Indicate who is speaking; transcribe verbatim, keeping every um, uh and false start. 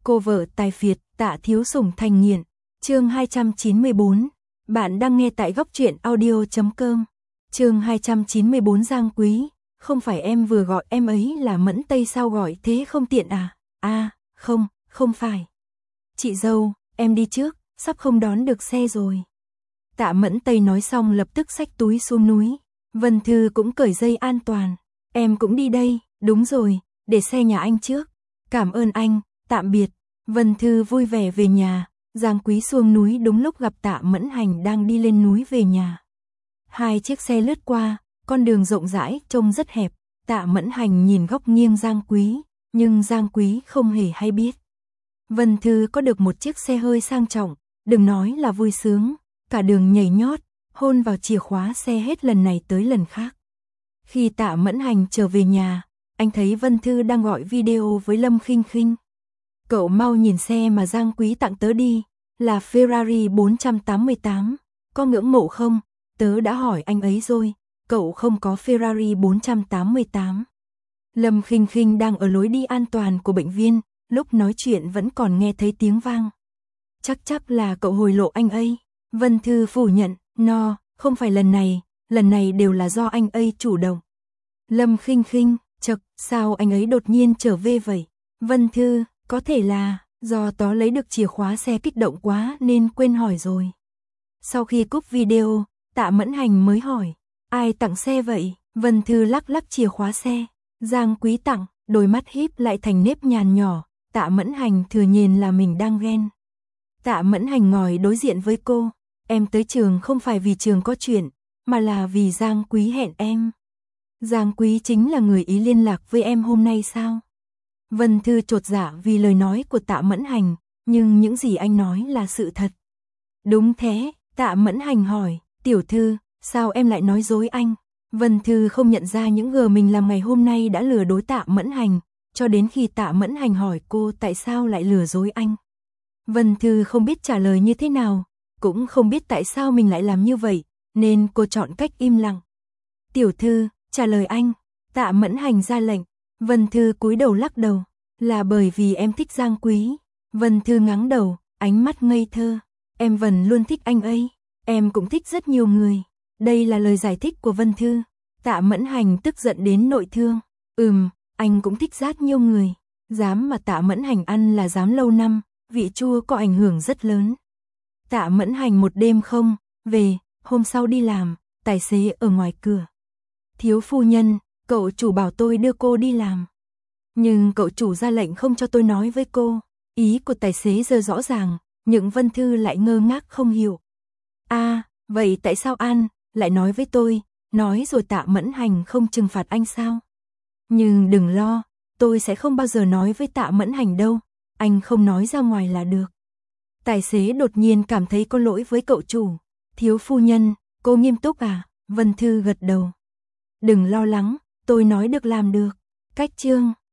Speaker 1: Cô vợ tài phiệt, Tạ Thiếu Sủng thành nghiện. Chương hai trăm chín mươi bốn. Bạn đang nghe tại góc truyện audio chấm com. Chương hai trăm chín mươi bốn. Giang Quý, không phải em vừa gọi em ấy là Mẫn Tây sao, gọi thế không tiện à? À, không, không phải. Chị dâu, em đi trước, sắp không đón được xe rồi. Tạ Mẫn Tây nói xong lập tức xách túi xuống núi. Vân Thư cũng cởi dây an toàn. Em cũng đi đây, đúng rồi, để xe nhà anh trước. Cảm ơn anh, tạm biệt. Vân Thư vui vẻ về nhà. Giang Quý xuống núi đúng lúc gặp Tạ Mẫn Hành đang đi lên núi về nhà. Hai chiếc xe lướt qua, con đường rộng rãi trông rất hẹp. Tạ Mẫn Hành nhìn góc nghiêng Giang Quý, nhưng Giang Quý không hề hay biết. Vân Thư có được một chiếc xe hơi sang trọng, đừng nói là vui sướng, cả đường nhảy nhót, hôn vào chìa khóa xe hết lần này tới lần khác. Khi Tạ Mẫn Hành trở về nhà, anh thấy Vân Thư đang gọi video với Lâm Khinh Khinh. Cậu mau nhìn xe mà Giang Quý tặng tớ đi, là Ferrari bốn trăm tám mươi tám, có ngưỡng mộ không? Tớ đã hỏi anh ấy rồi, cậu không có Ferrari bốn trăm tám mươi tám. Lâm Khinh Khinh đang ở lối đi an toàn của bệnh viện, lúc nói chuyện vẫn còn nghe thấy tiếng vang. Chắc chắc là cậu hồi lộ anh ấy. Vân Thư phủ nhận, no, không phải lần này, lần này đều là do anh ấy chủ động. Lâm Khinh Khinh, chậc, sao anh ấy đột nhiên trở về vậy? Vân Thư, có thể là do tớ lấy được chìa khóa xe kích động quá nên quên hỏi rồi. Sau khi cúp video, Tạ Mẫn Hành mới hỏi, ai tặng xe vậy? Vân Thư lắc lắc chìa khóa xe. Giang Quý tặng, đôi mắt híp lại thành nếp nhàn nhỏ. Tạ Mẫn Hành thừa nhìn là mình đang ghen. Tạ Mẫn Hành ngồi đối diện với cô, em tới trường không phải vì trường có chuyện, mà là vì Giang Quý hẹn em. Giang Quý chính là người ý liên lạc với em hôm nay sao? Vân Thư chột dạ vì lời nói của Tạ Mẫn Hành, nhưng những gì anh nói là sự thật. Đúng thế, Tạ Mẫn Hành hỏi, tiểu thư, sao em lại nói dối anh? Vân Thư không nhận ra những gờ mình làm ngày hôm nay đã lừa dối Tạ Mẫn Hành, cho đến khi Tạ Mẫn Hành hỏi cô tại sao lại lừa dối anh. Vân Thư không biết trả lời như thế nào, cũng không biết tại sao mình lại làm như vậy, nên cô chọn cách im lặng. Tiểu thư, trả lời anh. Tạ Mẫn Hành ra lệnh. Vân Thư cúi đầu lắc đầu, là bởi vì em thích Giang Quý. Vân Thư ngáng đầu, ánh mắt ngây thơ. Em vẫn luôn thích anh ấy, em cũng thích rất nhiều người. Đây là lời giải thích của Vân Thư. Tạ Mẫn Hành tức giận đến nội thương. Ừm, anh cũng thích rất nhiều người. Giám mà Tạ Mẫn Hành ăn là giám lâu năm, vị chua có ảnh hưởng rất lớn. Tạ Mẫn Hành một đêm không về, hôm sau đi làm, tài xế ở ngoài cửa. Thiếu phu nhân, cậu chủ bảo tôi đưa cô đi làm. Nhưng cậu chủ ra lệnh không cho tôi nói với cô. Ý của tài xế giờ rõ ràng, nhưng Vân Thư lại ngơ ngác không hiểu. À, vậy tại sao An lại nói với tôi, nói rồi Tạ Mẫn Hành không trừng phạt anh sao? Nhưng đừng lo, tôi sẽ không bao giờ nói với Tạ Mẫn Hành đâu, anh không nói ra ngoài là được. Tài xế đột nhiên cảm thấy có lỗi với cậu chủ. Thiếu phu nhân, cô nghiêm túc à? Vân Thư gật đầu. Đừng lo lắng, tôi nói được làm được. Cách chương